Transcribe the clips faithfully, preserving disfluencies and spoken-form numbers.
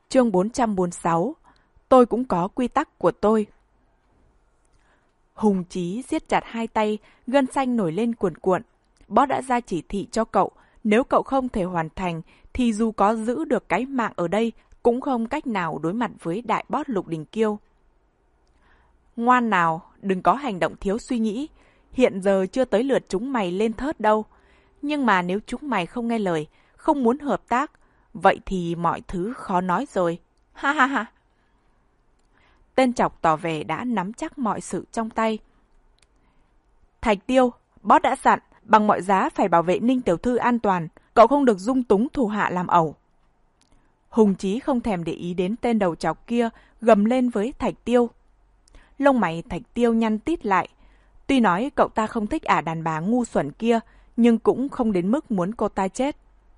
Chương bốn trăm bốn mươi sáu. Tôi cũng có quy tắc của tôi. Hùng Chí siết chặt hai tay, gân xanh nổi lên cuồn cuộn. Boss đã ra chỉ thị cho cậu, nếu cậu không thể hoàn thành, thì dù có giữ được cái mạng ở đây, cũng không cách nào đối mặt với đại boss Lục Đình Kiêu. Ngoan nào, đừng có hành động thiếu suy nghĩ. Hiện giờ chưa tới lượt chúng mày lên thớt đâu. Nhưng mà nếu chúng mày không nghe lời, không muốn hợp tác, vậy thì mọi thứ khó nói rồi. Ha ha ha. Tên Chọc tỏ vẻ đã nắm chắc mọi sự trong tay. Thạch Tiêu, boss đã dặn, bằng mọi giá phải bảo vệ Ninh tiểu thư an toàn. Cậu không được dung túng thủ hạ làm ẩu. Hùng Chí không thèm để ý đến tên đầu chọc kia, gầm lên với Thạch Tiêu. Lông mày Thạch Tiêu nhăn tít lại. Tuy nói cậu ta không thích ả đàn bà ngu xuẩn kia, nhưng cũng không đến mức muốn cô ta chết.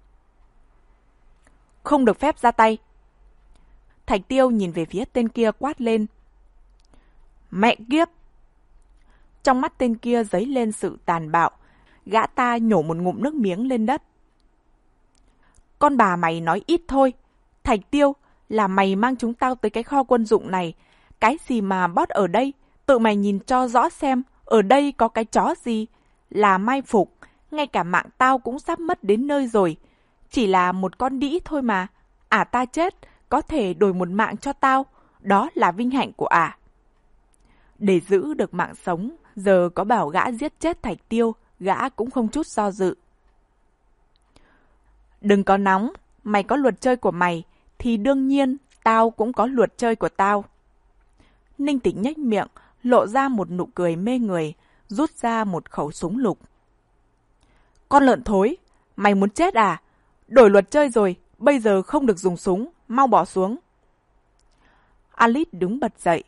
Không được phép ra tay. Thạch Tiêu nhìn về phía tên kia quát lên. Mẹ kiếp! Trong mắt tên kia dấy lên sự tàn bạo. Gã ta nhổ một ngụm nước miếng lên đất. Con bà mày nói ít thôi. Thạch Tiêu, là mày mang chúng tao tới cái kho quân dụng này. Cái gì mà boss ở đây? Tự mày nhìn cho rõ xem, ở đây có cái chó gì? Là mai phục, ngay cả mạng tao cũng sắp mất đến nơi rồi. Chỉ là một con đĩ thôi mà. Ả ta chết, có thể đổi một mạng cho tao. Đó là vinh hạnh của ả. Để giữ được mạng sống, giờ có bảo gã giết chết Thạch Tiêu, gã cũng không chút do dự. Đừng có nóng, mày có luật chơi của mày, thì đương nhiên tao cũng có luật chơi của tao. Ninh Tĩnh nhếch miệng, lộ ra một nụ cười mê người, rút ra một khẩu súng lục. Con lợn thối, mày muốn chết à? Đổi luật chơi rồi, bây giờ không được dùng súng, mau bỏ xuống. Alice đứng bật dậy.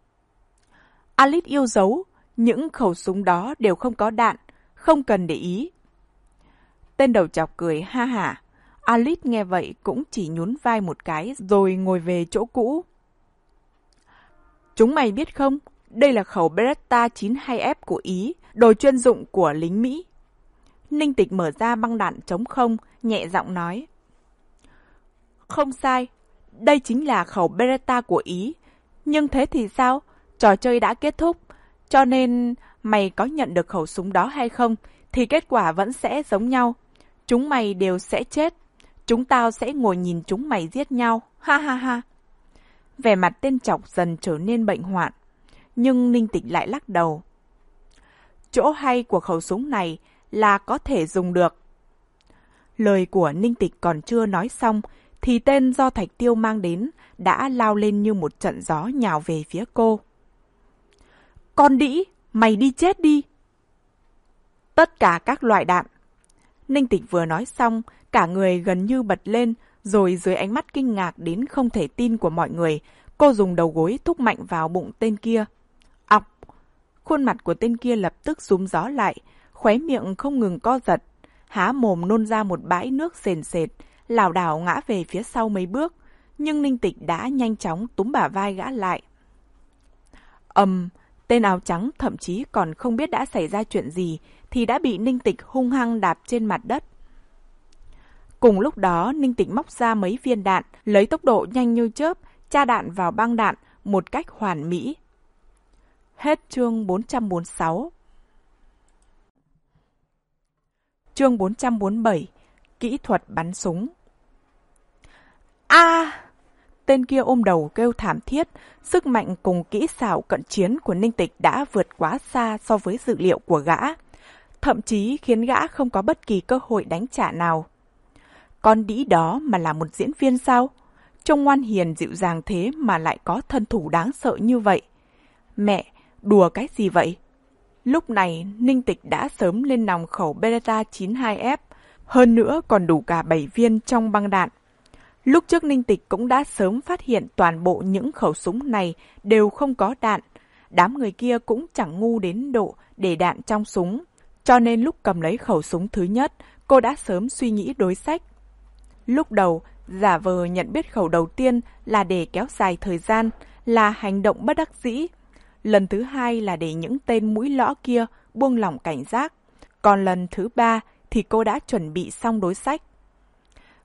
Alice yêu dấu, những khẩu súng đó đều không có đạn, không cần để ý. Tên đầu chọc cười ha hả. Alice nghe vậy cũng chỉ nhún vai một cái rồi ngồi về chỗ cũ. Chúng mày biết không, đây là khẩu Beretta chín mươi hai F của Ý, đồ chuyên dụng của lính Mỹ. Ninh Tịch mở ra băng đạn trống không, nhẹ giọng nói. Không sai, đây chính là khẩu Beretta của Ý. Nhưng thế thì sao? Trò chơi đã kết thúc, cho nên mày có nhận được khẩu súng đó hay không, thì kết quả vẫn sẽ giống nhau. Chúng mày đều sẽ chết. Chúng tao sẽ ngồi nhìn chúng mày giết nhau. Ha ha ha. Vẻ mặt tên Chọc dần trở nên bệnh hoạn. Nhưng Ninh Tịch lại lắc đầu. Chỗ hay của khẩu súng này là có thể dùng được. Lời của Ninh Tịch còn chưa nói xong, thì tên do Thạch Tiêu mang đến đã lao lên như một trận gió nhào về phía cô. Con đĩ, mày đi chết đi. Tất cả các loại đạn. Ninh Tịch vừa nói xong, cả người gần như bật lên, rồi dưới ánh mắt kinh ngạc đến không thể tin của mọi người, cô dùng đầu gối thúc mạnh vào bụng tên kia. Ọc! Khuôn mặt của tên kia lập tức rúm gió lại, khóe miệng không ngừng co giật, há mồm nôn ra một bãi nước sền sệt, lảo đảo ngã về phía sau mấy bước, nhưng Ninh Tịch đã nhanh chóng túm bả vai gã lại. Ầm! Tên áo trắng thậm chí còn không biết đã xảy ra chuyện gì, thì đã bị Ninh Tịch hung hăng đạp trên mặt đất. Cùng lúc đó, Ninh Tịch móc ra mấy viên đạn, lấy tốc độ nhanh như chớp, tra đạn vào băng đạn một cách hoàn mỹ. Hết chương bốn trăm bốn mươi sáu. Chương bốn trăm bốn mươi bảy. Kỹ thuật bắn súng. A! À! Tên kia ôm đầu kêu thảm thiết, sức mạnh cùng kỹ xảo cận chiến của Ninh Tịch đã vượt quá xa so với dự liệu của gã, thậm chí khiến gã không có bất kỳ cơ hội đánh trả nào. Con đĩ đó mà là một diễn viên sao? Trông ngoan hiền dịu dàng thế mà lại có thân thủ đáng sợ như vậy. Mẹ, đùa cái gì vậy? Lúc này, Ninh Tịch đã sớm lên nòng khẩu Beretta chín mươi hai F, hơn nữa còn đủ cả bảy viên trong băng đạn. Lúc trước Ninh Tịch cũng đã sớm phát hiện toàn bộ những khẩu súng này đều không có đạn. Đám người kia cũng chẳng ngu đến độ để đạn trong súng. Cho nên lúc cầm lấy khẩu súng thứ nhất, cô đã sớm suy nghĩ đối sách. Lúc đầu, giả vờ nhận biết khẩu đầu tiên là để kéo dài thời gian, là hành động bất đắc dĩ. Lần thứ hai là để những tên mũi lõ kia buông lỏng cảnh giác. Còn lần thứ ba thì cô đã chuẩn bị xong đối sách.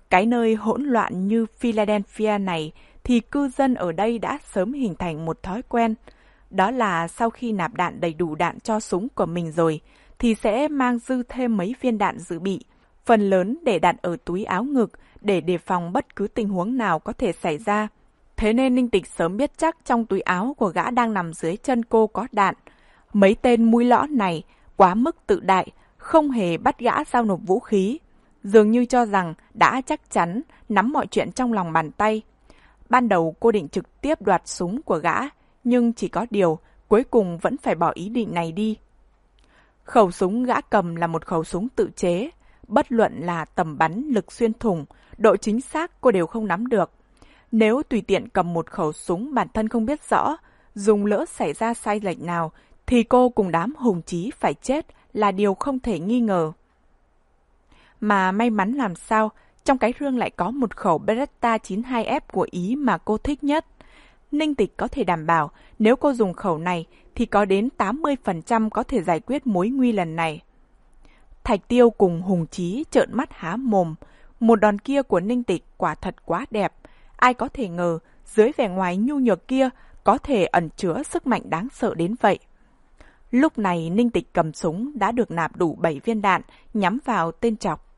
Cái nơi hỗn loạn như Philadelphia này thì cư dân ở đây đã sớm hình thành một thói quen. Đó là sau khi nạp đạn đầy đủ đạn cho súng của mình rồi, thì sẽ mang dư thêm mấy viên đạn dự bị, phần lớn để đặt ở túi áo ngực để đề phòng bất cứ tình huống nào có thể xảy ra. Thế nên Ninh Tịch sớm biết chắc trong túi áo của gã đang nằm dưới chân cô có đạn. Mấy tên mũi lõ này quá mức tự đại, không hề bắt gã giao nộp vũ khí. Dường như cho rằng đã chắc chắn nắm mọi chuyện trong lòng bàn tay. Ban đầu cô định trực tiếp đoạt súng của gã, nhưng chỉ có điều cuối cùng vẫn phải bỏ ý định này đi. Khẩu súng gã cầm là một khẩu súng tự chế. Bất luận là tầm bắn, lực xuyên thủng, độ chính xác cô đều không nắm được. Nếu tùy tiện cầm một khẩu súng bản thân không biết rõ, dùng lỡ xảy ra sai lệch nào, thì cô cùng đám hùng chí phải chết là điều không thể nghi ngờ. Mà may mắn làm sao, trong cái rương lại có một khẩu Beretta chín mươi hai F của Ý mà cô thích nhất. Ninh Tịch có thể đảm bảo nếu cô dùng khẩu này thì có đến tám mươi phần trăm có thể giải quyết mối nguy lần này. Thạch Tiêu cùng Hùng Chí trợn mắt há mồm. Một đòn kia của Ninh Tịch quả thật quá đẹp. Ai có thể ngờ dưới vẻ ngoài nhu nhược kia có thể ẩn chứa sức mạnh đáng sợ đến vậy. Lúc này Ninh Tịch cầm súng đã được nạp đủ bảy viên đạn nhắm vào tên Trọc.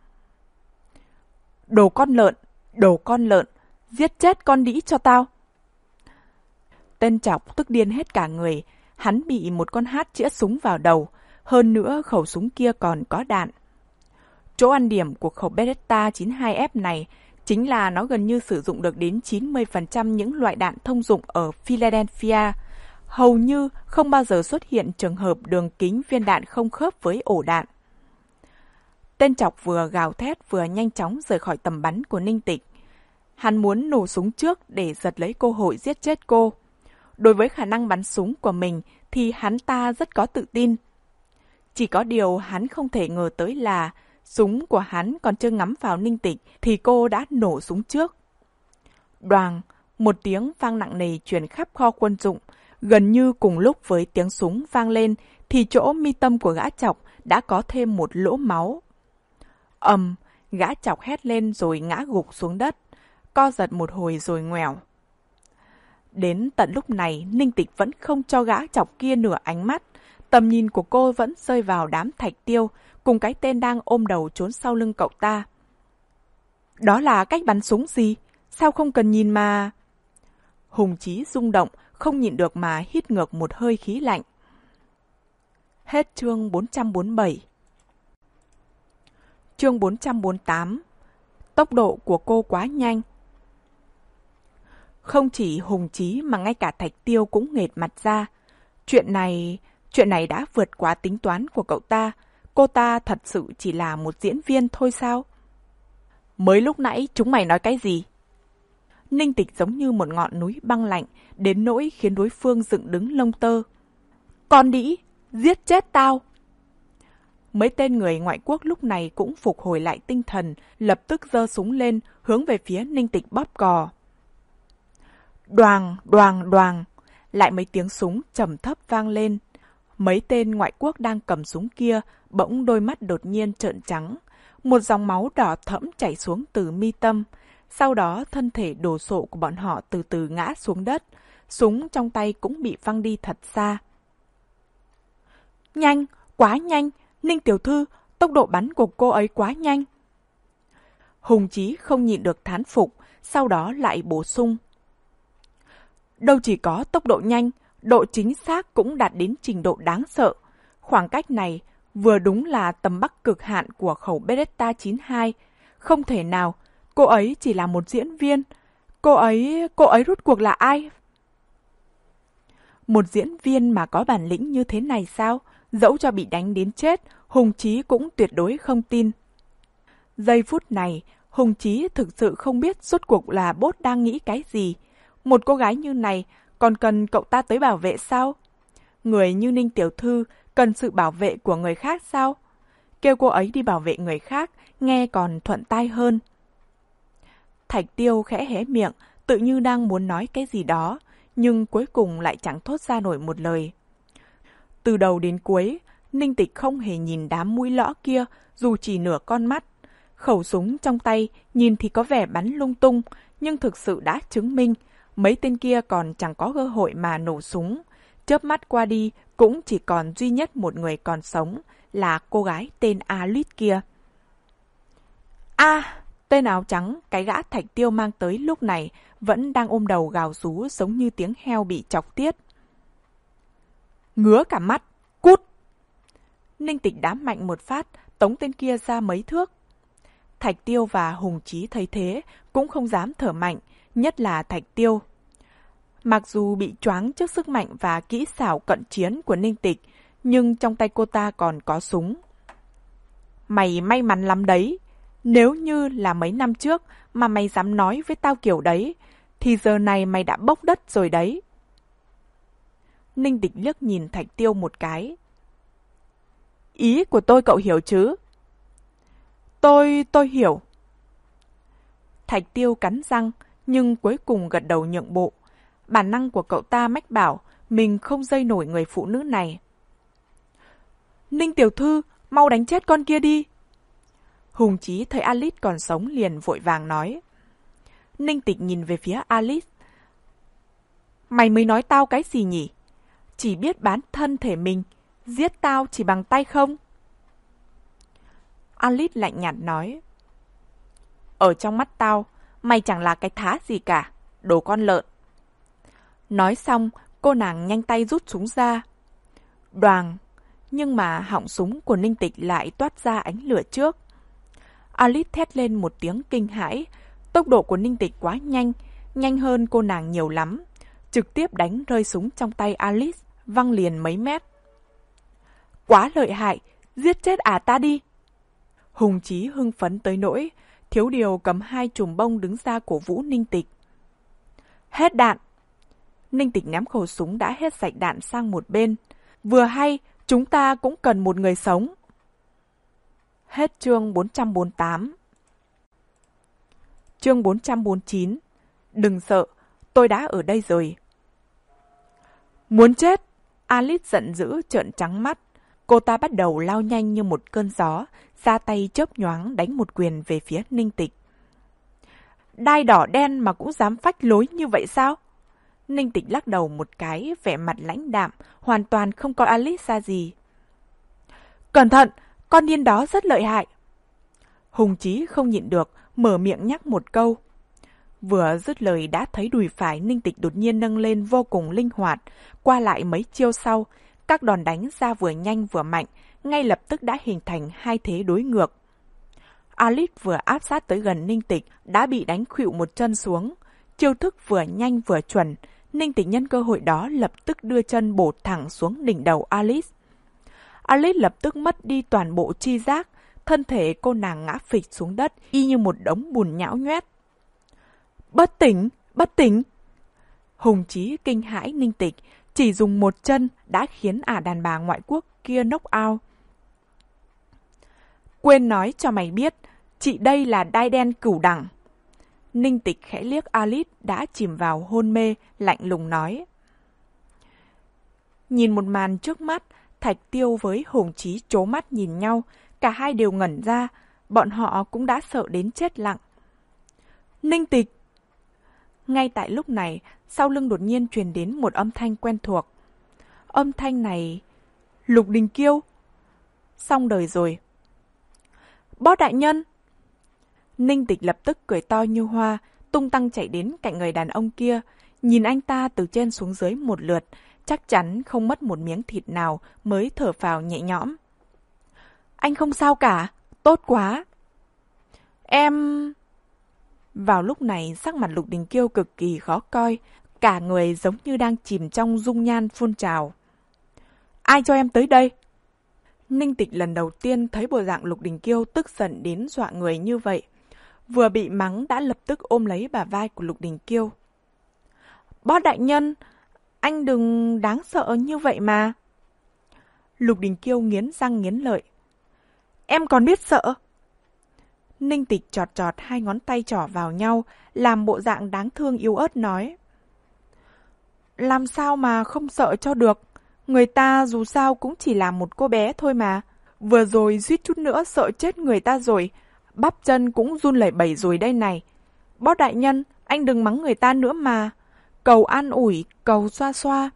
Đồ con lợn, đồ con lợn, giết chết con đĩ cho tao. Tên Trọc tức điên hết cả người, hắn bị một con hát chĩa súng vào đầu, hơn nữa khẩu súng kia còn có đạn. Chỗ ăn điểm của khẩu Beretta chín mươi hai F này chính là nó gần như sử dụng được đến chín mươi phần trăm những loại đạn thông dụng ở Philadelphia. Hầu như không bao giờ xuất hiện trường hợp đường kính viên đạn không khớp với ổ đạn. Tên Trọc vừa gào thét vừa nhanh chóng rời khỏi tầm bắn của Ninh Tịch. Hắn muốn nổ súng trước để giật lấy cơ hội giết chết cô. Đối với khả năng bắn súng của mình thì hắn ta rất có tự tin. Chỉ có điều hắn không thể ngờ tới là súng của hắn còn chưa ngắm vào Ninh Tịch thì cô đã nổ súng trước. Đoàng, một tiếng vang nặng nề truyền khắp kho quân dụng. Gần như cùng lúc với tiếng súng vang lên thì chỗ mi tâm của gã Trọc đã có thêm một lỗ máu. Ầm, gã Trọc hét lên rồi ngã gục xuống đất, co giật một hồi rồi ngoẻo. Đến tận lúc này, Ninh Tịch vẫn không cho gã Trọc kia nửa ánh mắt. Tầm nhìn của cô vẫn rơi vào đám Thạch Tiêu cùng cái tên đang ôm đầu trốn sau lưng cậu ta. Đó là cách bắn súng gì? Sao không cần nhìn mà... Hùng Chí rung động, không nhịn được mà hít ngược một hơi khí lạnh. Hết chương bốn trăm bốn mươi bảy. Chương bốn trăm bốn mươi tám. Tốc độ của cô quá nhanh. Không chỉ Hùng Chí mà ngay cả Thạch Tiêu cũng nghệt mặt ra. Chuyện này... Chuyện này đã vượt quá tính toán của cậu ta. Cô ta thật sự chỉ là một diễn viên thôi sao? Mới lúc nãy chúng mày nói cái gì? Ninh Tịch giống như một ngọn núi băng lạnh, đến nỗi khiến đối phương dựng đứng lông tơ. Con đĩ, giết chết tao! Mấy tên người ngoại quốc lúc này cũng phục hồi lại tinh thần, lập tức giơ súng lên, hướng về phía Ninh Tịch bóp cò. Đoàng, đoàng, đoàng! Lại mấy tiếng súng trầm thấp vang lên. Mấy tên ngoại quốc đang cầm súng kia, bỗng đôi mắt đột nhiên trợn trắng. Một dòng máu đỏ thẫm chảy xuống từ mi tâm. Sau đó thân thể đồ sộ của bọn họ từ từ ngã xuống đất. Súng trong tay cũng bị văng đi thật xa. Nhanh, quá nhanh, Ninh tiểu thư, tốc độ bắn của cô ấy quá nhanh. Hùng Chí không nhịn được thán phục, sau đó lại bổ sung. Đâu chỉ có tốc độ nhanh, độ chính xác cũng đạt đến trình độ đáng sợ. Khoảng cách này vừa đúng là tầm bắc cực hạn của khẩu Beretta chín mươi hai. Không thể nào, cô ấy chỉ là một diễn viên. Cô ấy, cô ấy rốt cuộc là ai? Một diễn viên mà có bản lĩnh như thế này sao? Dẫu cho bị đánh đến chết, Hùng Chí cũng tuyệt đối không tin. Giây phút này, Hùng Chí thực sự không biết rốt cuộc là Bốt đang nghĩ cái gì. Một cô gái như này còn cần cậu ta tới bảo vệ sao? Người như Ninh tiểu thư cần sự bảo vệ của người khác sao? Kêu cô ấy đi bảo vệ người khác, nghe còn thuận tai hơn. Thạch Tiêu khẽ hé miệng, tự như đang muốn nói cái gì đó, nhưng cuối cùng lại chẳng thốt ra nổi một lời. Từ đầu đến cuối, Ninh Tịch không hề nhìn đám mũi lõ kia, dù chỉ nửa con mắt. Khẩu súng trong tay nhìn thì có vẻ bắn lung tung, nhưng thực sự đã chứng minh mấy tên kia còn chẳng có cơ hội mà nổ súng. Chớp mắt qua đi cũng chỉ còn duy nhất một người còn sống, là cô gái tên Alice kia. A, à, tên áo trắng, cái gã Thạch Tiêu mang tới lúc này vẫn đang ôm đầu gào rú giống như tiếng heo bị chọc tiết. Ngứa cả mắt, cút! Ninh Tịch đá mạnh một phát, tống tên kia ra mấy thước. Thạch Tiêu và Hùng Chí thấy thế cũng không dám thở mạnh, nhất là Thạch Tiêu. Mặc dù bị choáng trước sức mạnh và kỹ xảo cận chiến của Ninh Tịch, nhưng trong tay cô ta còn có súng. Mày may mắn lắm đấy. Nếu như là mấy năm trước mà mày dám nói với tao kiểu đấy, thì giờ này mày đã bốc đất rồi đấy. Ninh Tịch liếc nhìn Thạch Tiêu một cái. Ý của tôi cậu hiểu chứ? Tôi, tôi hiểu. Thạch Tiêu cắn răng, nhưng cuối cùng gật đầu nhượng bộ. Bản năng của cậu ta mách bảo mình không dây nổi người phụ nữ này. Ninh tiểu thư, mau đánh chết con kia đi. Hùng Chí thấy Alice còn sống liền vội vàng nói. Ninh Tịch nhìn về phía Alice. Mày mới nói tao cái gì nhỉ? Chỉ biết bán thân thể mình, giết tao chỉ bằng tay không? Alice lạnh nhạt nói. Ở trong mắt tao, mày chẳng là cái thá gì cả, đồ con lợn. Nói xong, cô nàng nhanh tay rút súng ra. Đoàng, nhưng mà họng súng của Ninh Tịch lại toát ra ánh lửa trước. Alice thét lên một tiếng kinh hãi. Tốc độ của Ninh Tịch quá nhanh, nhanh hơn cô nàng nhiều lắm. Trực tiếp đánh rơi súng trong tay Alice, văng liền mấy mét. Quá lợi hại, giết chết ả ta đi. Hùng Chí hưng phấn tới nỗi, thiếu điều cầm hai chùm bông đứng ra cổ vũ Ninh Tịch. Hết đạn. Ninh Tịch ném khẩu súng đã hết sạch đạn sang một bên. Vừa hay, chúng ta cũng cần một người sống. Hết chương bốn trăm bốn mươi tám. Chương bốn trăm bốn mươi chín. Đừng sợ, tôi đã ở đây rồi. Muốn chết! Alice giận dữ trợn trắng mắt. Cô ta bắt đầu lao nhanh như một cơn gió, ra tay chớp nhoáng đánh một quyền về phía Ninh Tịch. Đai đỏ đen mà cũng dám phách lối như vậy sao? Ninh Tịch lắc đầu một cái, vẻ mặt lãnh đạm, hoàn toàn không coi Alice ra gì. Cẩn thận, con điên đó rất lợi hại. Hùng Chí không nhịn được, mở miệng nhắc một câu. Vừa dứt lời đã thấy đùi phải Ninh Tịch đột nhiên nâng lên vô cùng linh hoạt, qua lại mấy chiêu sau, các đòn đánh ra vừa nhanh vừa mạnh, ngay lập tức đã hình thành hai thế đối ngược. Alice vừa áp sát tới gần Ninh Tịch đã bị đánh khuỵu một chân xuống. Chiêu thức vừa nhanh vừa chuẩn, Ninh Tịch nhân cơ hội đó lập tức đưa chân bổ thẳng xuống đỉnh đầu Alice. Alice lập tức mất đi toàn bộ tri giác, thân thể cô nàng ngã phịch xuống đất y như một đống bùn nhão nhoét. Bất tỉnh, bất tỉnh! Hùng Chí kinh hãi Ninh Tịch, chỉ dùng một chân đã khiến ả đàn bà ngoại quốc kia knock out. Quên nói cho mày biết, chị đây là đai đen cửu đẳng. Ninh Tịch khẽ liếc Alice đã chìm vào hôn mê, lạnh lùng nói. Nhìn một màn trước mắt, Thạch Tiêu với Hùng Chí trố mắt nhìn nhau, cả hai đều ngẩn ra, bọn họ cũng đã sợ đến chết lặng. Ninh Tịch! Ngay tại lúc này, sau lưng đột nhiên truyền đến một âm thanh quen thuộc. Âm thanh này... Lục Đình Kiêu! Xong đời rồi. Boss đại nhân! Ninh Tịch lập tức cười to như hoa, tung tăng chạy đến cạnh người đàn ông kia, nhìn anh ta từ trên xuống dưới một lượt, chắc chắn không mất một miếng thịt nào mới thở phào nhẹ nhõm. Anh không sao cả, tốt quá. Em... Vào lúc này sắc mặt Lục Đình Kiêu cực kỳ khó coi, cả người giống như đang chìm trong dung nhan phun trào. Ai cho em tới đây? Ninh Tịch lần đầu tiên thấy bộ dạng Lục Đình Kiêu tức giận đến dọa người như vậy. Vừa bị mắng đã lập tức ôm lấy bả vai của Lục Đình Kiêu. Boss đại nhân, anh đừng đáng sợ như vậy mà. Lục Đình Kiêu nghiến răng nghiến lợi. Em còn biết sợ? Ninh Tịch chọt chọt hai ngón tay trỏ vào nhau, làm bộ dạng đáng thương yếu ớt nói. Làm sao mà không sợ cho được? Người ta dù sao cũng chỉ là một cô bé thôi mà. Vừa rồi suýt chút nữa sợ chết người ta rồi. bắp chân cũng run lẩy bẩy rồi đây này. Boss đại nhân, anh đừng mắng người ta nữa mà. Cầu an ủi, cầu xoa xoa.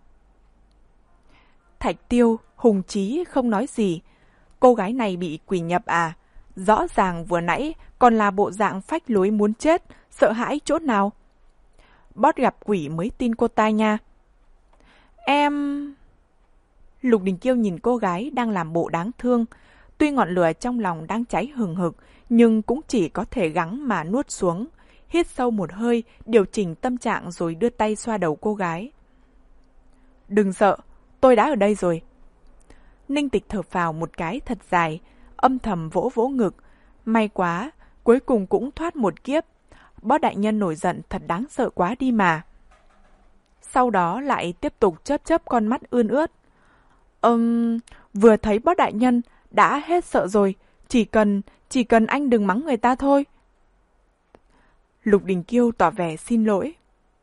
Thạch Tiêu, Hùng Chí không nói gì. Cô gái này bị quỷ nhập à? Rõ ràng vừa nãy còn là bộ dạng phách lối muốn chết, sợ hãi chỗ nào? Boss gặp quỷ mới tin cô ta nha. Em... Lục Đình Kiêu nhìn cô gái đang làm bộ đáng thương. Tuy ngọn lửa trong lòng đang cháy hừng hực, nhưng cũng chỉ có thể gắng mà nuốt xuống. Hít sâu một hơi, điều chỉnh tâm trạng rồi đưa tay xoa đầu cô gái. Đừng sợ, tôi đã ở đây rồi. Ninh Tịch thở phào một cái thật dài, âm thầm vỗ vỗ ngực. May quá, cuối cùng cũng thoát một kiếp. Boss đại nhân nổi giận thật đáng sợ quá đi mà. Sau đó lại tiếp tục chớp chớp con mắt ươn ướt. Ừm, vừa thấy boss đại nhân, đã hết sợ rồi. Chỉ cần, chỉ cần anh đừng mắng người ta thôi. Lục Đình Kiêu tỏ vẻ xin lỗi.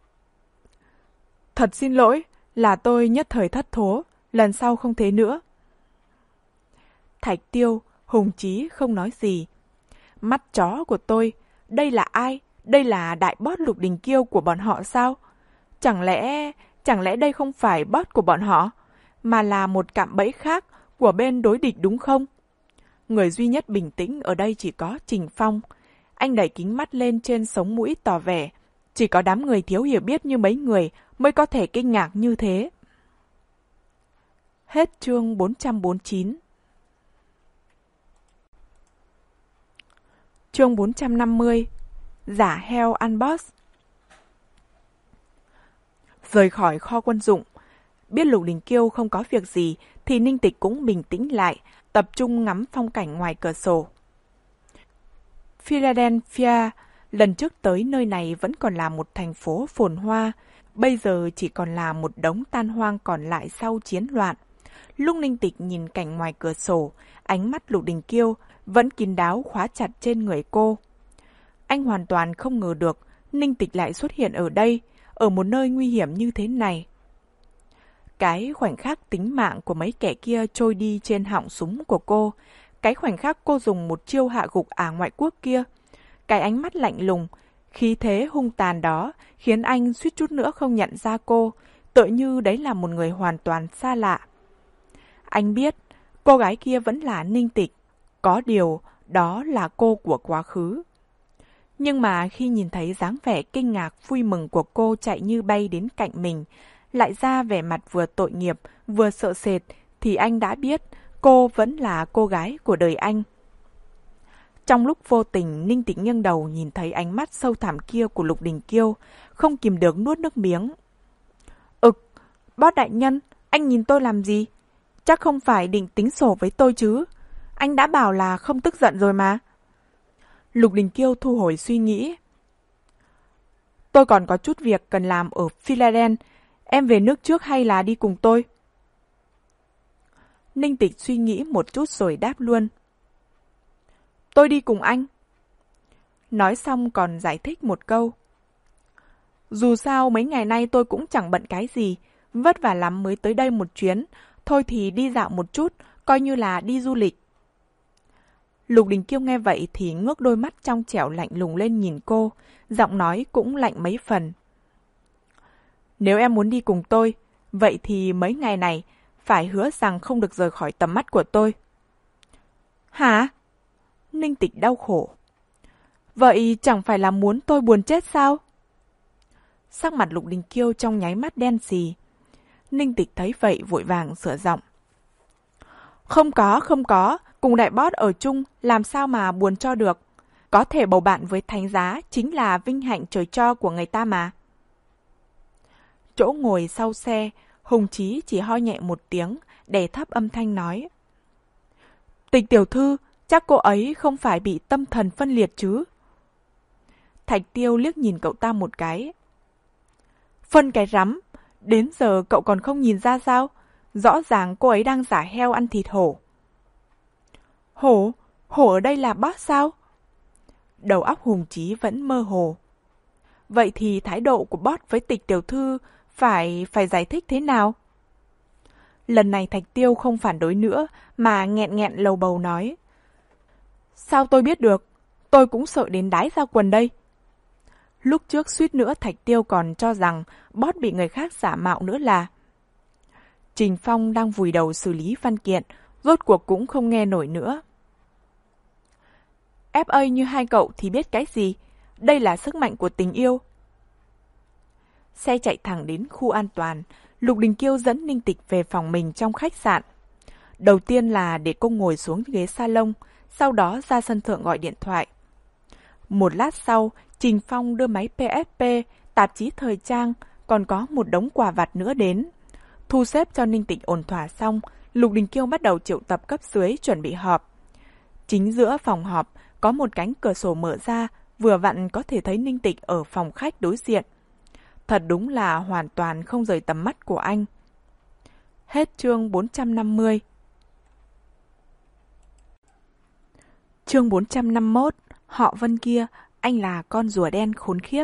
Thật xin lỗi, là tôi nhất thời thất thố, lần sau không thế nữa. Thạch Tiêu, Hùng Chí không nói gì. Mắt chó của tôi, đây là ai? Đây là đại boss Lục Đình Kiêu của bọn họ sao? Chẳng lẽ, chẳng lẽ đây không phải boss của bọn họ, mà là một cạm bẫy khác của bên đối địch đúng không? Người duy nhất bình tĩnh ở đây chỉ có Trình Phong. Anh đẩy kính mắt lên trên sống mũi tỏ vẻ. Chỉ có đám người thiếu hiểu biết như mấy người mới có thể kinh ngạc như thế. Hết chương bốn trăm bốn mươi chín. Chương bốn trăm năm mươi. Giả heo ăn boss. Rời khỏi kho quân dụng. Biết Lục Đình Kiêu không có việc gì thì Ninh Tịch cũng bình tĩnh lại, tập trung ngắm phong cảnh ngoài cửa sổ. Philadelphia, lần trước tới nơi này vẫn còn là một thành phố phồn hoa, bây giờ chỉ còn là một đống tan hoang còn lại sau chiến loạn. Lúc Ninh Tịch nhìn cảnh ngoài cửa sổ, ánh mắt Lục Đình Kiêu vẫn kín đáo khóa chặt trên người cô. Anh hoàn toàn không ngờ được Ninh Tịch lại xuất hiện ở đây, ở một nơi nguy hiểm như thế này. Cái khoảnh khắc tính mạng của mấy kẻ kia trôi đi trên họng súng của cô, cái khoảnh khắc cô dùng một chiêu hạ gục ả ngoại quốc kia, cái ánh mắt lạnh lùng, khí thế hung tàn đó khiến anh suýt chút nữa không nhận ra cô, tựa như đấy là một người hoàn toàn xa lạ. Anh biết, cô gái kia vẫn là Ninh Tịch, có điều đó là cô của quá khứ. Nhưng mà khi nhìn thấy dáng vẻ kinh ngạc vui mừng của cô chạy như bay đến cạnh mình, lại ra vẻ mặt vừa tội nghiệp vừa sợ sệt, thì anh đã biết cô vẫn là cô gái của đời anh. Trong lúc vô tình, Ninh Tịch nghiêng đầu nhìn thấy ánh mắt sâu thẳm kia của Lục Đình Kiêu, không kìm được nuốt nước miếng. Ực, boss đại nhân, anh nhìn tôi làm gì? Chắc không phải định tính sổ với tôi chứ? Anh đã bảo là không tức giận rồi mà. Lục Đình Kiêu thu hồi suy nghĩ. Tôi còn có chút việc cần làm ở Philadelphia. Em về nước trước hay là đi cùng tôi? Ninh Tịch suy nghĩ một chút rồi đáp luôn. Tôi đi cùng anh. Nói xong còn giải thích một câu. Dù sao mấy ngày nay tôi cũng chẳng bận cái gì, vất vả lắm mới tới đây một chuyến, thôi thì đi dạo một chút, coi như là đi du lịch. Lục Đình Kiêu nghe vậy thì ngước đôi mắt trong trẻo lạnh lùng lên nhìn cô, giọng nói cũng lạnh mấy phần. Nếu em muốn đi cùng tôi, vậy thì mấy ngày này phải hứa rằng không được rời khỏi tầm mắt của tôi. Hả? Ninh Tịch đau khổ. Vậy chẳng phải là muốn tôi buồn chết sao? Sắc mặt Lục Đình Kiêu trong nháy mắt đen xì. Ninh Tịch thấy vậy vội vàng sửa giọng. Không có, không có, cùng đại boss ở chung làm sao mà buồn cho được. Có thể bầu bạn với thánh giá chính là vinh hạnh trời cho của người ta mà. Chỗ ngồi sau xe, Hùng Chí chỉ ho nhẹ một tiếng, đè thấp âm thanh nói. Tịch tiểu thư, chắc cô ấy không phải bị tâm thần phân liệt chứ? Thạch Tiêu liếc nhìn cậu ta một cái. Phân cái rắm, đến giờ cậu còn không nhìn ra sao? Rõ ràng cô ấy đang giả heo ăn thịt hổ. Hổ? Hổ ở đây là boss sao? Đầu óc Hùng Chí vẫn mơ hồ. Vậy thì thái độ của boss với Tịch tiểu thư phải phải giải thích thế nào? Lần này Thạch Tiêu không phản đối nữa mà nghẹn nghẹn lầu bầu nói. Sao tôi biết được? tôi cũng sợ đến đái ra quần đây. Lúc trước suýt nữa Thạch Tiêu còn cho rằng boss bị người khác giả mạo nữa là. Trình Phong đang vùi đầu xử lý văn kiện, rốt cuộc cũng không nghe nổi nữa. ép a như hai cậu thì biết cái gì, đây là sức mạnh của tình yêu. Xe chạy thẳng đến khu an toàn, Lục Đình Kiêu dẫn Ninh Tịch về phòng mình trong khách sạn. Đầu tiên là để cô ngồi xuống ghế salon, sau đó ra sân thượng gọi điện thoại. Một lát sau, Trình Phong đưa máy pê ét pê, tạp chí thời trang, còn có một đống quà vặt nữa đến. Thu xếp cho Ninh Tịch ổn thỏa xong, Lục Đình Kiêu bắt đầu triệu tập cấp dưới chuẩn bị họp. Chính giữa phòng họp, có một cánh cửa sổ mở ra, vừa vặn có thể thấy Ninh Tịch ở phòng khách đối diện. Thật đúng là hoàn toàn không rời tầm mắt của anh. Hết chương bốn trăm năm mươi. Chương bốn trăm năm mươi mốt, họ Vân kia, anh là con rùa đen khốn khiếp.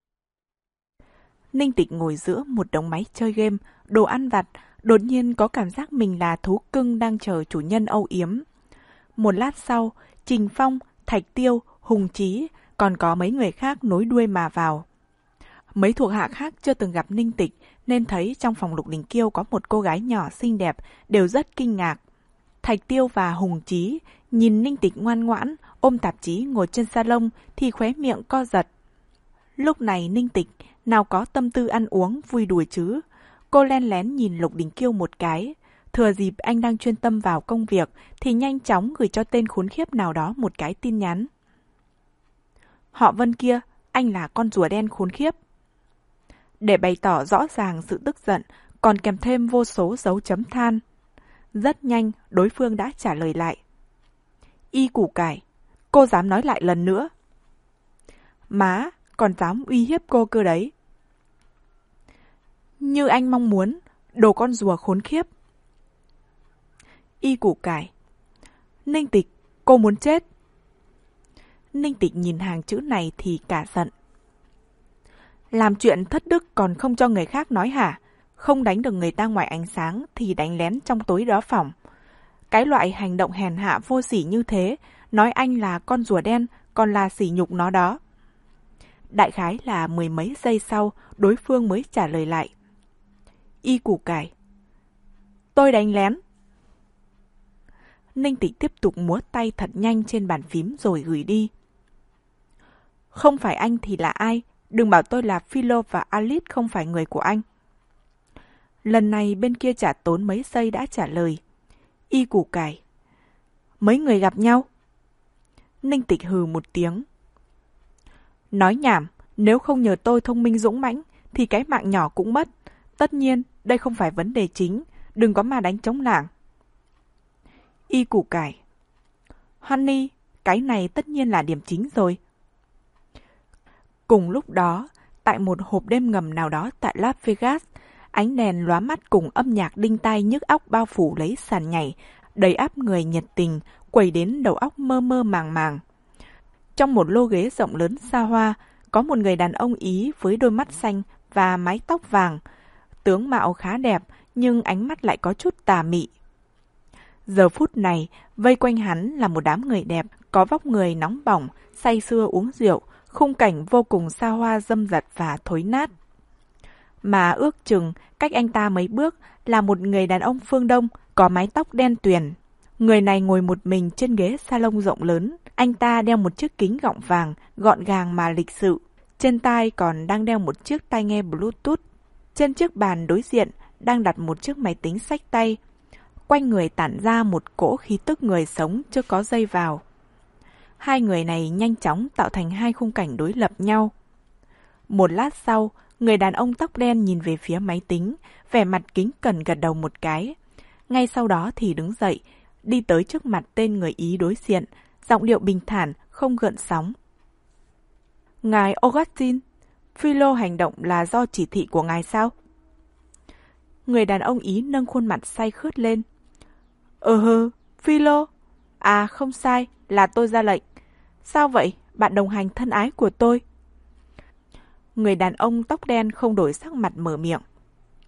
Ninh Tịch ngồi giữa một đống máy chơi game, đồ ăn vặt, đột nhiên có cảm giác mình là thú cưng đang chờ chủ nhân âu yếm. Một lát sau, Trình Phong, Thạch Tiêu, Hùng Chí, còn có mấy người khác nối đuôi mà vào. Mấy thuộc hạ khác chưa từng gặp Ninh Tịch nên thấy trong phòng Lục Đình Kiêu có một cô gái nhỏ xinh đẹp, đều rất kinh ngạc. Thạch Tiêu và Hùng Chí nhìn Ninh Tịch ngoan ngoãn, ôm tạp chí ngồi trên salon thì khóe miệng co giật. Lúc này Ninh Tịch nào có tâm tư ăn uống vui đùa chứ. Cô len lén nhìn Lục Đình Kiêu một cái, thừa dịp anh đang chuyên tâm vào công việc thì nhanh chóng gửi cho tên khốn khiếp nào đó một cái tin nhắn. Họ Vân kia, anh là con rùa đen khốn khiếp. Để bày tỏ rõ ràng sự tức giận, còn kèm thêm vô số dấu chấm than. Rất nhanh, đối phương đã trả lời lại. Y củ cải, cô dám nói lại lần nữa. Má, còn dám uy hiếp cô cơ đấy. Như anh mong muốn, đồ con rùa khốn khiếp. Y củ cải. Ninh Tịch, cô muốn chết. Ninh Tịch nhìn hàng chữ này thì cả giận. Làm chuyện thất đức còn không cho người khác nói hả? Không đánh được người ta ngoài ánh sáng thì đánh lén trong tối đó phỏng. Cái loại hành động hèn hạ vô sỉ như thế, nói anh là con rùa đen còn là sỉ nhục nó đó. Đại khái là mười mấy giây sau, đối phương mới trả lời lại. Y củ cải. Tôi đánh lén. Ninh Tịch tiếp tục múa tay thật nhanh trên bàn phím rồi gửi đi. Không phải anh thì là ai? Đừng bảo tôi là Philo và Alice không phải người của anh. Lần này bên kia chả tốn mấy giây đã trả lời. Y củ cải. Mấy người gặp nhau? Ninh Tịch hừ một tiếng. Nói nhảm, nếu không nhờ tôi thông minh dũng mãnh thì cái mạng nhỏ cũng mất. Tất nhiên, đây không phải vấn đề chính, đừng có mà đánh trống lảng. Y củ cải. Honey, cái này tất nhiên là điểm chính rồi. Cùng lúc đó, tại một hộp đêm ngầm nào đó tại Las Vegas, ánh đèn lóa mắt cùng âm nhạc đinh tai nhức óc bao phủ lấy sàn nhảy, đầy áp người nhiệt tình, quẩy đến đầu óc mơ mơ màng màng. Trong một lô ghế rộng lớn xa hoa, có một người đàn ông Ý với đôi mắt xanh và mái tóc vàng. Tướng mạo khá đẹp, nhưng ánh mắt lại có chút tà mị. Giờ phút này, vây quanh hắn là một đám người đẹp, có vóc người nóng bỏng, say sưa uống rượu, khung cảnh vô cùng xa hoa dâm dật và thối nát. Mà ước chừng, cách anh ta mấy bước là một người đàn ông phương Đông, có mái tóc đen tuyền. Người này ngồi một mình trên ghế salon rộng lớn. Anh ta đeo một chiếc kính gọng vàng, gọn gàng mà lịch sự. Trên tai còn đang đeo một chiếc tai nghe Bluetooth. Trên chiếc bàn đối diện đang đặt một chiếc máy tính xách tay. Quanh người tản ra một cỗ khí tức người sống chưa có dây vào. Hai người này nhanh chóng tạo thành hai khung cảnh đối lập nhau. Một lát sau, người đàn ông tóc đen nhìn về phía máy tính, vẻ mặt kính cẩn gật đầu một cái. Ngay sau đó thì đứng dậy, đi tới trước mặt tên người Ý đối diện, giọng điệu bình thản, không gợn sóng. Ngài Augustine, Philo hành động là do chỉ thị của ngài sao? Người đàn ông Ý nâng khuôn mặt say khướt lên. Ờ hơ, Philo. À không sai, là tôi ra lệnh. Sao vậy, bạn đồng hành thân ái của tôi? Người đàn ông tóc đen không đổi sắc mặt mở miệng.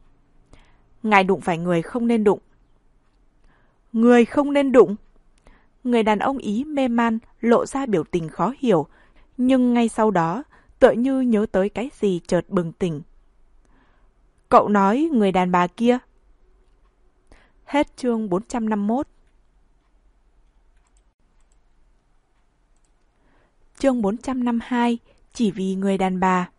Ngài đụng phải người không nên đụng. Người không nên đụng? Người đàn ông Ý mê man, lộ ra biểu tình khó hiểu, nhưng ngay sau đó, tựa như nhớ tới cái gì chợt bừng tỉnh. Cậu nói người đàn bà kia. Hết chương bốn trăm năm mươi mốt. Chương bốn trăm năm mươi hai, chỉ vì người đàn bà.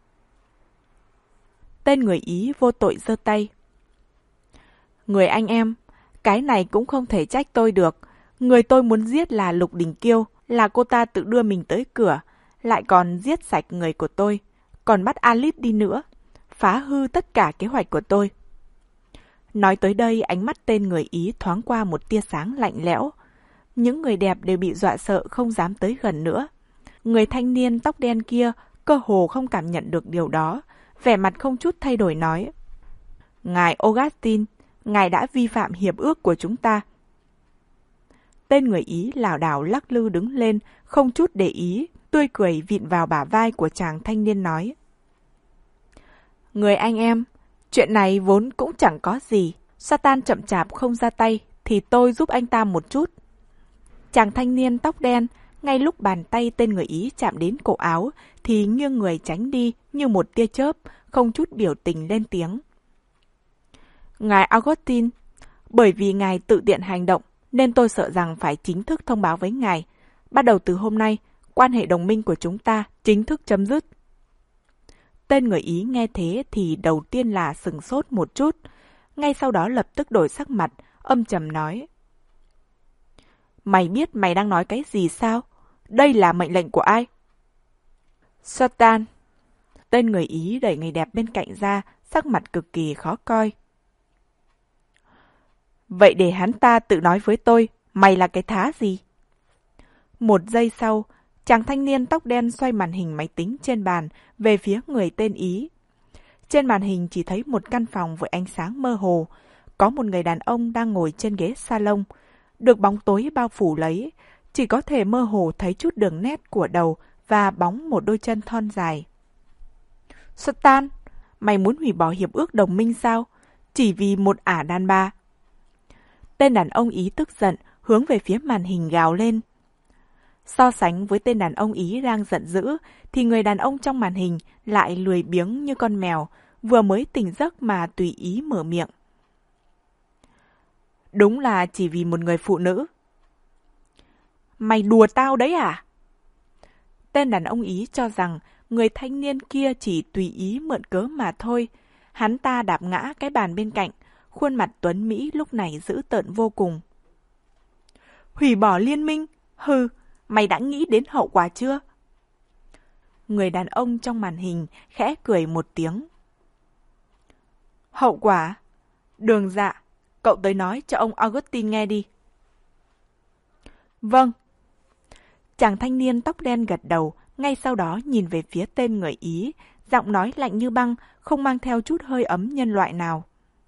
Tên người Ý vô tội giơ tay. Người anh em, cái này cũng không thể trách tôi được. Người tôi muốn giết là Lục Đình Kiêu, là cô ta tự đưa mình tới cửa, lại còn giết sạch người của tôi, còn bắt Alice đi nữa, phá hư tất cả kế hoạch của tôi. Nói tới đây, ánh mắt tên người Ý thoáng qua một tia sáng lạnh lẽo. Những người đẹp đều bị dọa sợ không dám tới gần nữa. Người thanh niên tóc đen kia cơ hồ không cảm nhận được điều đó, vẻ mặt không chút thay đổi nói. Ngài Augustine, ngài đã vi phạm hiệp ước của chúng ta. Tên người Ý lảo đảo lắc lư đứng lên, không chút để ý, tươi cười vịn vào bả vai của chàng thanh niên nói. Người anh em, chuyện này vốn cũng chẳng có gì. Satan chậm chạp không ra tay, thì tôi giúp anh ta một chút. Chàng thanh niên tóc đen, ngay lúc bàn tay tên người Ý chạm đến cổ áo, thì nghiêng người tránh đi như một tia chớp, không chút biểu tình lên tiếng. Ngài Augustine, bởi vì ngài tự tiện hành động, nên tôi sợ rằng phải chính thức thông báo với ngài. Bắt đầu từ hôm nay, quan hệ đồng minh của chúng ta chính thức chấm dứt. Tên người Ý nghe thế thì đầu tiên là sừng sốt một chút, ngay sau đó lập tức đổi sắc mặt, âm trầm nói. Mày biết mày đang nói cái gì sao? Đây là mệnh lệnh của ai? Satan. Tên người Ý đẩy người đẹp bên cạnh ra, sắc mặt cực kỳ khó coi. Vậy để hắn ta tự nói với tôi, mày là cái thá gì? Một giây sau, chàng thanh niên tóc đen xoay màn hình máy tính trên bàn về phía người tên Ý. Trên màn hình chỉ thấy một căn phòng với ánh sáng mơ hồ. Có một người đàn ông đang ngồi trên ghế salon, được bóng tối bao phủ lấy, chỉ có thể mơ hồ thấy chút đường nét của đầu và bóng một đôi chân thon dài. Satan, mày muốn hủy bỏ hiệp ước đồng minh sao? Chỉ vì một ả đàn bà. Tên đàn ông Ý tức giận, hướng về phía màn hình gào lên. So sánh với tên đàn ông Ý đang giận dữ, thì người đàn ông trong màn hình lại lười biếng như con mèo, vừa mới tỉnh giấc mà tùy ý mở miệng. Đúng là chỉ vì một người phụ nữ. Mày đùa tao đấy à? Tên đàn ông Ý cho rằng người thanh niên kia chỉ tùy ý mượn cớ mà thôi. Hắn ta đạp ngã cái bàn bên cạnh, khuôn mặt Tuấn Mỹ lúc này dữ tợn vô cùng. Hủy bỏ liên minh? Hừ, mày đã nghĩ đến hậu quả chưa? Người đàn ông trong màn hình khẽ cười một tiếng. Hậu quả? Đường Dạ, cậu tới nói cho ông Augustine nghe đi. Vâng. Chàng thanh niên tóc đen gật đầu, ngay sau đó nhìn về phía tên người Ý, giọng nói lạnh như băng, không mang theo chút hơi ấm nhân loại nào.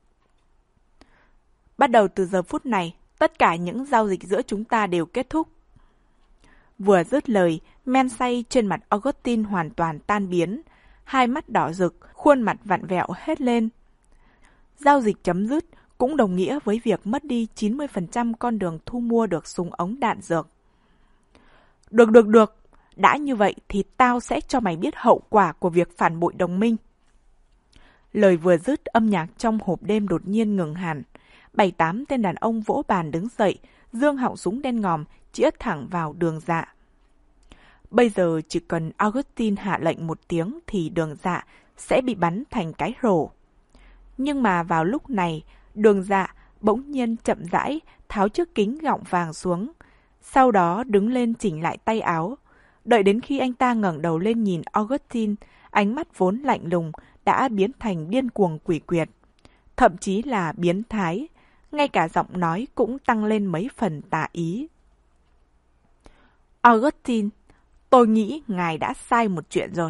Bắt đầu từ giờ phút này, tất cả những giao dịch giữa chúng ta đều kết thúc. Vừa dứt lời, men say trên mặt Augustine hoàn toàn tan biến, hai mắt đỏ rực, khuôn mặt vặn vẹo hết lên. Giao dịch chấm dứt cũng đồng nghĩa với việc mất đi chín mươi phần trăm con đường thu mua được súng ống đạn dược. Được được được, đã như vậy thì tao sẽ cho mày biết hậu quả của việc phản bội đồng minh. Lời vừa dứt, âm nhạc trong hộp đêm đột nhiên ngừng hẳn. Bảy tám tên đàn ông vỗ bàn đứng dậy, giương họng súng đen ngòm, chĩa thẳng vào Đường Dạ. Bây giờ chỉ cần Augustine hạ lệnh một tiếng thì Đường Dạ sẽ bị bắn thành cái rổ. Nhưng mà vào lúc này, Đường Dạ bỗng nhiên chậm rãi tháo chiếc kính gọng vàng xuống, sau đó đứng lên chỉnh lại tay áo. Đợi đến khi anh ta ngẩng đầu lên nhìn Augustine, ánh mắt vốn lạnh lùng đã biến thành điên cuồng quỷ quyệt, thậm chí là biến thái, ngay cả giọng nói cũng tăng lên mấy phần tà ý. Augustine, tôi nghĩ ngài đã sai một chuyện rồi.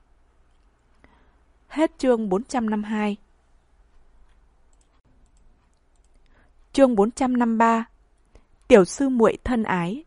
Hết chương bốn trăm năm mươi hai. Chương bốn trăm năm mươi ba. Tiểu sư muội thân ái.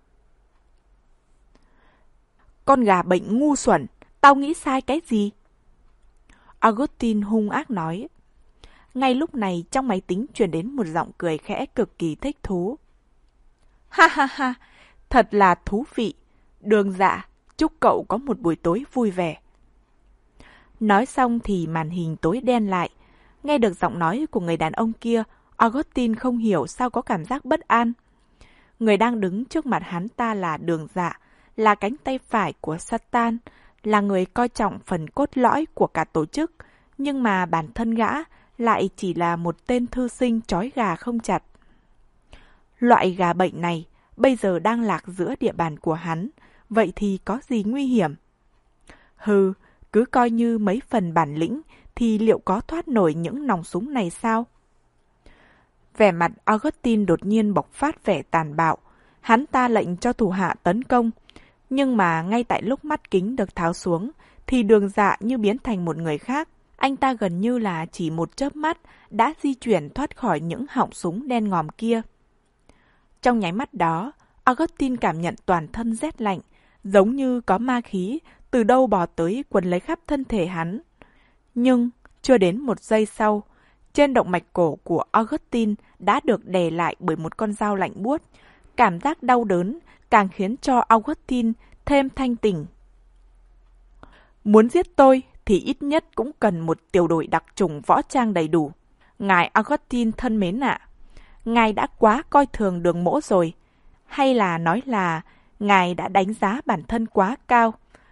Con gà bệnh ngu xuẩn, tao nghĩ sai cái gì? Augustine hung ác nói. Ngay lúc này trong máy tính truyền đến một giọng cười khẽ cực kỳ thích thú. Ha ha ha, thật là thú vị. Đường Dạ, chúc cậu có một buổi tối vui vẻ. Nói xong thì màn hình tối đen lại. Nghe được giọng nói của người đàn ông kia, Augustine không hiểu sao có cảm giác bất an. Người đang đứng trước mặt hắn ta là Đường Dạ, là cánh tay phải của Satan, là người coi trọng phần cốt lõi của cả tổ chức, nhưng mà bản thân gã lại chỉ là một tên thư sinh trói gà không chặt. Loại gà bệnh này bây giờ đang lạc giữa địa bàn của hắn, vậy thì có gì nguy hiểm? Hừ, cứ coi như mấy phần bản lĩnh thì liệu có thoát nổi những nòng súng này sao? Vẻ mặt Augustine đột nhiên bộc phát vẻ tàn bạo. Hắn ta lệnh cho thủ hạ tấn công. Nhưng mà ngay tại lúc mắt kính được tháo xuống, thì Đường Dạ như biến thành một người khác. Anh ta gần như là chỉ một chớp mắt đã di chuyển thoát khỏi những họng súng đen ngòm kia. Trong nháy mắt đó, Augustine cảm nhận toàn thân rét lạnh, giống như có ma khí từ đâu bò tới quấn lấy khắp thân thể hắn. Nhưng chưa đến một giây sau, trên động mạch cổ của Augustine đã được đè lại bởi một con dao lạnh buốt. Cảm giác đau đớn càng khiến cho Augustine thêm thanh tỉnh. Muốn giết tôi thì ít nhất cũng cần một tiểu đội đặc chủng võ trang đầy đủ. Ngài Augustine thân mến ạ, ngài đã quá coi thường Đường Mỗ rồi. Hay là nói là ngài đã đánh giá bản thân quá cao.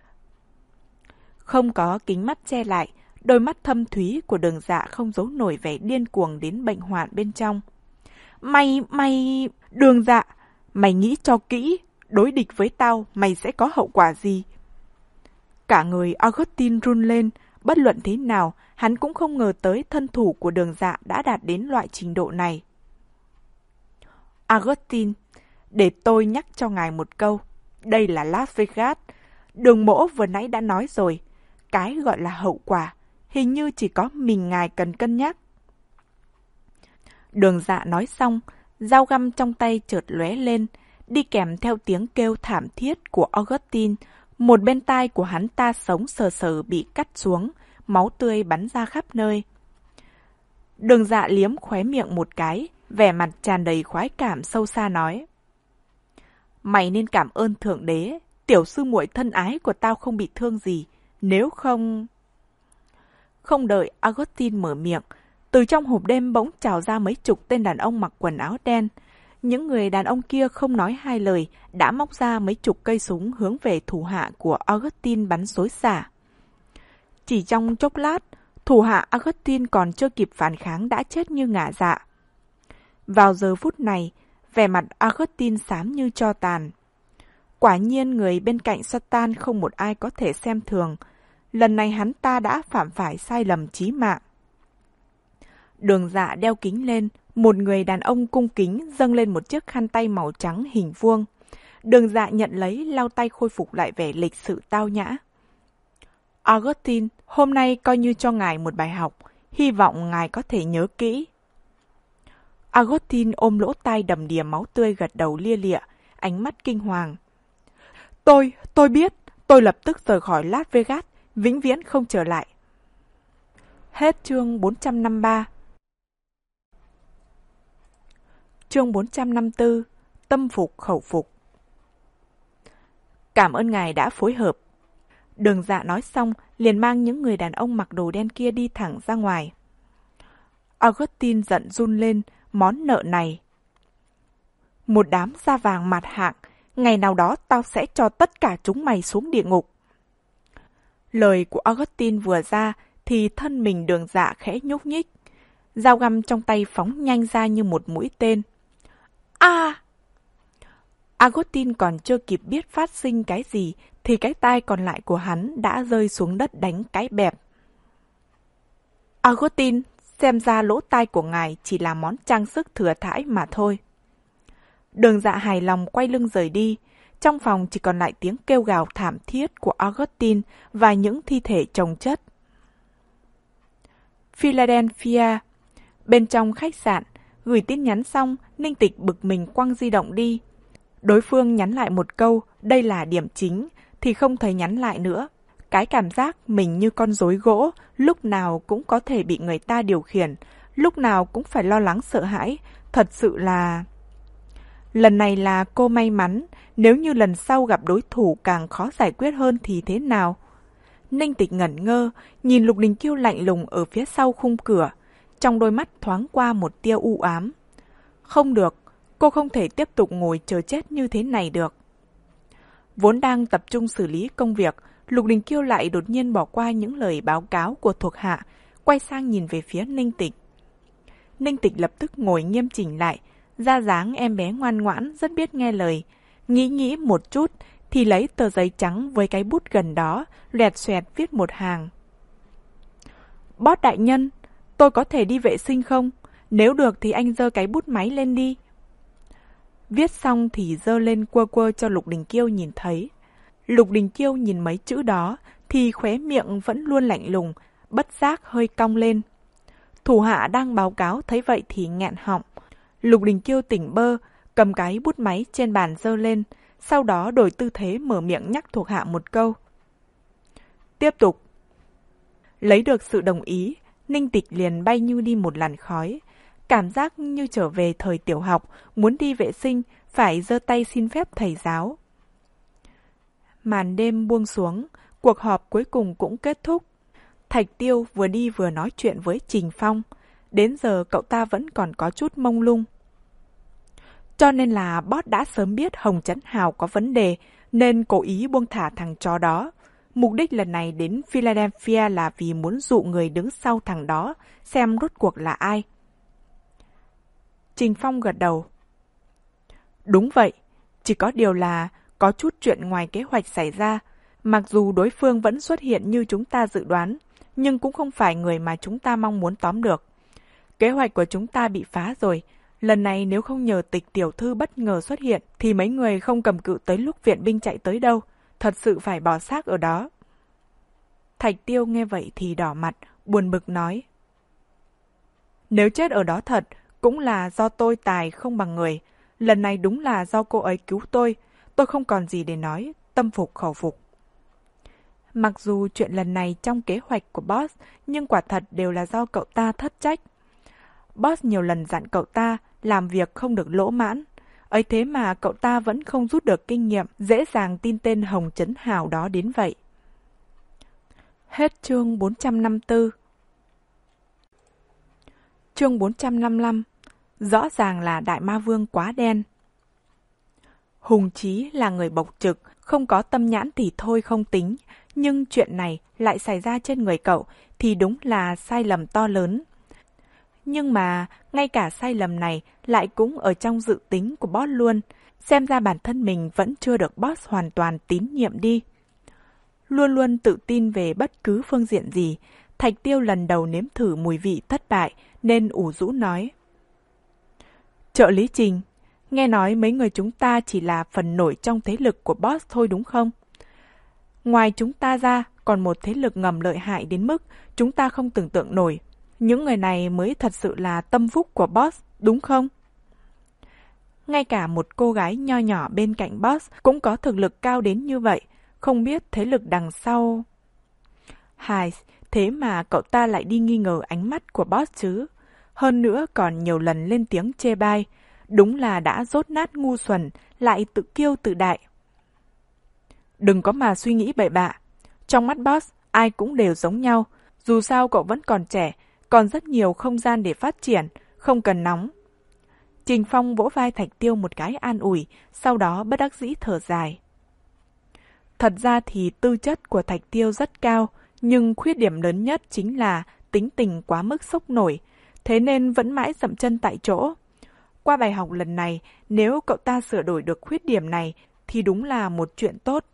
Không có kính mắt che lại, đôi mắt thâm thúy của Đường Dạ không giấu nổi vẻ điên cuồng đến bệnh hoạn bên trong. Mày, mày... Đường Dạ, mày nghĩ cho kỹ, đối địch với tao, mày sẽ có hậu quả gì? Cả người Augustine run lên, bất luận thế nào, hắn cũng không ngờ tới thân thủ của Đường Dạ đã đạt đến loại trình độ này. Augustine, để tôi nhắc cho ngài một câu, đây là Las Vegas. Đường Mỗ vừa nãy đã nói rồi, cái gọi là hậu quả, hình như chỉ có mình ngài cần cân nhắc. Đường Dạ nói xong, dao găm trong tay chợt lóe lên, đi kèm theo tiếng kêu thảm thiết của Augustine. Một bên tai của hắn ta sống sờ sờ bị cắt xuống, máu tươi bắn ra khắp nơi. Đường Dạ liếm khóe miệng một cái, vẻ mặt tràn đầy khoái cảm sâu xa nói. Mày nên cảm ơn Thượng Đế, tiểu sư muội thân ái của tao không bị thương gì, nếu không... Không đợi Augustine mở miệng, từ trong hộp đêm bỗng trào ra mấy chục tên đàn ông mặc quần áo đen. Những người đàn ông kia không nói hai lời, đã móc ra mấy chục cây súng hướng về thủ hạ của Augustine bắn xối xả. Chỉ trong chốc lát, thủ hạ Augustine còn chưa kịp phản kháng đã chết như ngả dạ. Vào giờ phút này, vẻ mặt Augustine xám như tro tàn. Quả nhiên người bên cạnh Satan không một ai có thể xem thường. Lần này hắn ta đã phạm phải sai lầm chí mạng. Đường Dạ đeo kính lên, một người đàn ông cung kính dâng lên một chiếc khăn tay màu trắng hình vuông. Đường Dạ nhận lấy, lau tay khôi phục lại vẻ lịch sự tao nhã. Augustine, hôm nay coi như cho ngài một bài học, hy vọng ngài có thể nhớ kỹ. Augustine ôm lỗ tai đầm đìa máu tươi gật đầu lia lịa, ánh mắt kinh hoàng. Tôi, tôi biết, tôi lập tức rời khỏi Las Vegas, vĩnh viễn không trở lại. Hết chương bốn trăm năm mươi ba. Chương bốn trăm năm mươi tư. Tâm phục khẩu phục. Cảm ơn ngài đã phối hợp. Đường Dạ nói xong, liền mang những người đàn ông mặc đồ đen kia đi thẳng ra ngoài. Augustine giận run lên, món nợ này. Một đám da vàng mặt hạng, ngày nào đó tao sẽ cho tất cả chúng mày xuống địa ngục. Lời của Augustine vừa ra, thì thân mình Đường Dạ khẽ nhúc nhích. Dao găm trong tay phóng nhanh ra như một mũi tên. A! À! Augustine còn chưa kịp biết phát sinh cái gì, thì cái tai còn lại của hắn đã rơi xuống đất đánh cái bẹp. Augustine, xem ra lỗ tai của ngài chỉ là món trang sức thừa thãi mà thôi. Đường Dạ hài lòng quay lưng rời đi. Trong phòng chỉ còn lại tiếng kêu gào thảm thiết của Augustine và những thi thể chồng chất. Philadelphia. Bên trong khách sạn, gửi tin nhắn xong, Ninh Tịch bực mình quăng di động đi. Đối phương nhắn lại một câu, đây là điểm chính, thì không thấy nhắn lại nữa. Cái cảm giác mình như con rối gỗ, lúc nào cũng có thể bị người ta điều khiển, lúc nào cũng phải lo lắng sợ hãi, thật sự là... Lần này là cô may mắn, nếu như lần sau gặp đối thủ càng khó giải quyết hơn thì thế nào? Ninh Tịch ngẩn ngơ, nhìn Lục Đình Kiêu lạnh lùng ở phía sau khung cửa, trong đôi mắt thoáng qua một tia u ám. Không được, cô không thể tiếp tục ngồi chờ chết như thế này được. Vốn đang tập trung xử lý công việc, Lục Đình Kiêu lại đột nhiên bỏ qua những lời báo cáo của thuộc hạ, quay sang nhìn về phía Ninh Tịch. Ninh Tịch lập tức ngồi nghiêm chỉnh lại, ra dáng em bé ngoan ngoãn, rất biết nghe lời. Nghĩ nghĩ một chút, thì lấy tờ giấy trắng với cái bút gần đó, loẹt xoẹt viết một hàng. Boss đại nhân, tôi có thể đi vệ sinh không? Nếu được thì anh giơ cái bút máy lên đi. Viết xong thì giơ lên quơ quơ cho Lục Đình Kiêu nhìn thấy. Lục Đình Kiêu nhìn mấy chữ đó thì khóe miệng vẫn luôn lạnh lùng, bất giác hơi cong lên. Thủ hạ đang báo cáo thấy vậy thì nghẹn họng. Lục Đình Kiêu tỉnh bơ, cầm cái bút máy trên bàn giơ lên, sau đó đổi tư thế mở miệng nhắc thuộc hạ một câu. Tiếp tục. Lấy được sự đồng ý, Ninh Tịch liền bay như đi một làn khói. Cảm giác như trở về thời tiểu học, muốn đi vệ sinh, phải giơ tay xin phép thầy giáo. Màn đêm buông xuống, cuộc họp cuối cùng cũng kết thúc. Thạch Tiêu vừa đi vừa nói chuyện với Trình Phong. Đến giờ cậu ta vẫn còn có chút mông lung. Cho nên là boss đã sớm biết Hồng Trấn Hào có vấn đề, nên cố ý buông thả thằng chó đó. Mục đích lần này đến Philadelphia là vì muốn dụ người đứng sau thằng đó, xem rốt cuộc là ai. Trình Phong gật đầu. Đúng vậy, chỉ có điều là có chút chuyện ngoài kế hoạch xảy ra. Mặc dù đối phương vẫn xuất hiện như chúng ta dự đoán, nhưng cũng không phải người mà chúng ta mong muốn tóm được. Kế hoạch của chúng ta bị phá rồi. Lần này nếu không nhờ Tịch tiểu thư bất ngờ xuất hiện, thì mấy người không cầm cự tới lúc viện binh chạy tới đâu. Thật sự phải bỏ xác ở đó. Thạch Tiêu nghe vậy thì đỏ mặt, buồn bực nói. Nếu chết ở đó thật, cũng là do tôi tài không bằng người. Lần này đúng là do cô ấy cứu tôi. Tôi không còn gì để nói, tâm phục khẩu phục. Mặc dù chuyện lần này trong kế hoạch của boss, nhưng quả thật đều là do cậu ta thất trách. Boss nhiều lần dặn cậu ta làm việc không được lỗ mãn. Ấy thế mà cậu ta vẫn không rút được kinh nghiệm, dễ dàng tin tên Hồng Trấn Hào đó đến vậy. Hết chương bốn trăm năm mươi tư. Chương bốn trăm năm mươi lăm. Rõ ràng là Đại Ma Vương quá đen. Hùng Chí là người bộc trực, không có tâm nhãn thì thôi không tính, nhưng chuyện này lại xảy ra trên người cậu thì đúng là sai lầm to lớn. Nhưng mà ngay cả sai lầm này lại cũng ở trong dự tính của boss luôn, xem ra bản thân mình vẫn chưa được boss hoàn toàn tín nhiệm đi. Luôn luôn tự tin về bất cứ phương diện gì, Thạch Tiêu lần đầu nếm thử mùi vị thất bại nên ủ rũ nói. Trợ lý Trình, nghe nói mấy người chúng ta chỉ là phần nổi trong thế lực của boss thôi đúng không? Ngoài chúng ta ra, còn một thế lực ngầm lợi hại đến mức chúng ta không tưởng tượng nổi. Những người này mới thật sự là tâm phúc của boss, đúng không? Ngay cả một cô gái nho nhỏ bên cạnh boss cũng có thực lực cao đến như vậy, không biết thế lực đằng sau. Hài, thế mà cậu ta lại đi nghi ngờ ánh mắt của boss chứ. Hơn nữa còn nhiều lần lên tiếng chê bai, đúng là đã dốt nát ngu xuẩn, lại tự kiêu tự đại. Đừng có mà suy nghĩ bậy bạ. Trong mắt boss, ai cũng đều giống nhau. Dù sao cậu vẫn còn trẻ, còn rất nhiều không gian để phát triển, không cần nóng. Trình Phong vỗ vai Thạch Tiêu một cái an ủi, sau đó bất đắc dĩ thở dài. Thật ra thì tư chất của Thạch Tiêu rất cao, nhưng khuyết điểm lớn nhất chính là tính tình quá mức sốc nổi, thế nên vẫn mãi dậm chân tại chỗ. Qua bài học lần này, nếu cậu ta sửa đổi được khuyết điểm này, thì đúng là một chuyện tốt.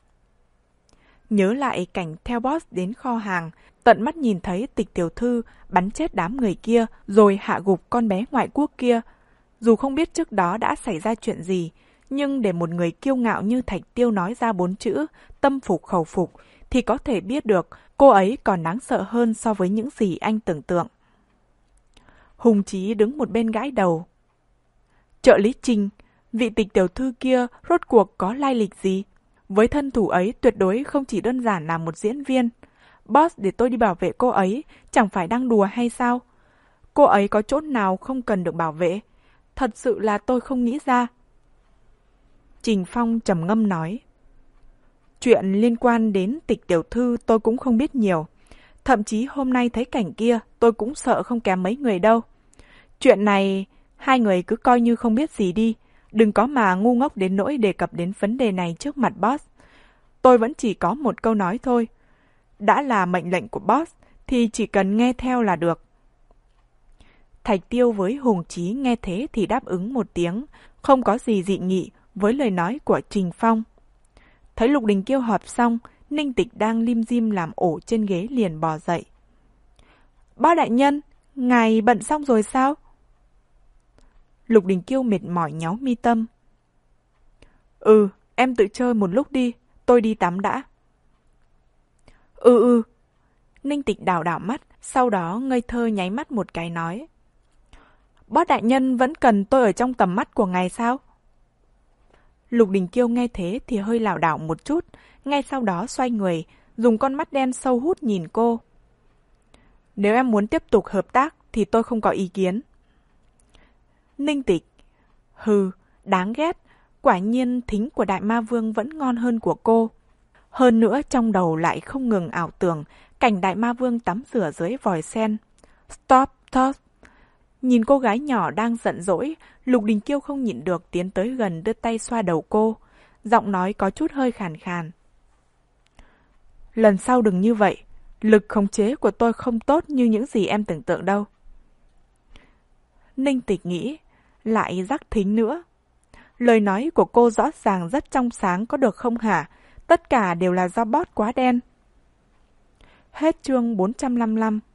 Nhớ lại cảnh theo boss đến kho hàng, tận mắt nhìn thấy Tịch tiểu thư bắn chết đám người kia, rồi hạ gục con bé ngoại quốc kia. Dù không biết trước đó đã xảy ra chuyện gì, nhưng để một người kiêu ngạo như Thạch Tiêu nói ra bốn chữ tâm phục khẩu phục, thì có thể biết được cô ấy còn đáng sợ hơn so với những gì anh tưởng tượng. Hùng Chí đứng một bên gãi đầu. Trợ lý Trình, vị Tịch tiểu thư kia rốt cuộc có lai lịch gì? Với thân thủ ấy tuyệt đối không chỉ đơn giản là một diễn viên. Boss để tôi đi bảo vệ cô ấy, chẳng phải đang đùa hay sao? Cô ấy có chỗ nào không cần được bảo vệ? Thật sự là tôi không nghĩ ra. Trình Phong trầm ngâm nói. Chuyện liên quan đến Tịch tiểu thư tôi cũng không biết nhiều. Thậm chí hôm nay thấy cảnh kia tôi cũng sợ không kém mấy người đâu. Chuyện này hai người cứ coi như không biết gì đi. Đừng có mà ngu ngốc đến nỗi đề cập đến vấn đề này trước mặt boss. Tôi vẫn chỉ có một câu nói thôi. Đã là mệnh lệnh của boss thì chỉ cần nghe theo là được. Thạch Tiêu với Hùng Chí nghe thế thì đáp ứng một tiếng, không có gì dị nghị với lời nói của Trình Phong. Thấy Lục Đình Kiêu họp xong, Ninh Tịch đang lim dim làm ổ trên ghế liền bò dậy. Bác đại nhân, ngài bận xong rồi sao? Lục Đình Kiêu mệt mỏi nháu mi tâm. Ừ, em tự chơi một lúc đi, tôi đi tắm đã. Ừ ừ. Ninh Tịch đảo đảo mắt, sau đó ngây thơ nháy mắt một cái nói. Bác đại nhân vẫn cần tôi ở trong tầm mắt của ngài sao? Lục Đình Kiêu nghe thế thì hơi lảo đảo một chút, ngay sau đó xoay người, dùng con mắt đen sâu hút nhìn cô. Nếu em muốn tiếp tục hợp tác thì tôi không có ý kiến. Ninh Tịch. Hừ, đáng ghét, quả nhiên thính của Đại Ma Vương vẫn ngon hơn của cô. Hơn nữa trong đầu lại không ngừng ảo tưởng cảnh Đại Ma Vương tắm rửa dưới vòi sen. Stop, stop. Nhìn cô gái nhỏ đang giận dỗi, Lục Đình Kiêu không nhịn được tiến tới gần đưa tay xoa đầu cô. Giọng nói có chút hơi khàn khàn. Lần sau đừng như vậy, lực khống chế của tôi không tốt như những gì em tưởng tượng đâu. Ninh Tịch nghĩ, lại rắc thính nữa. Lời nói của cô rõ ràng rất trong sáng có được không hả? Tất cả đều là do bot quá đen. Hết chương bốn trăm lăm mươi lăm.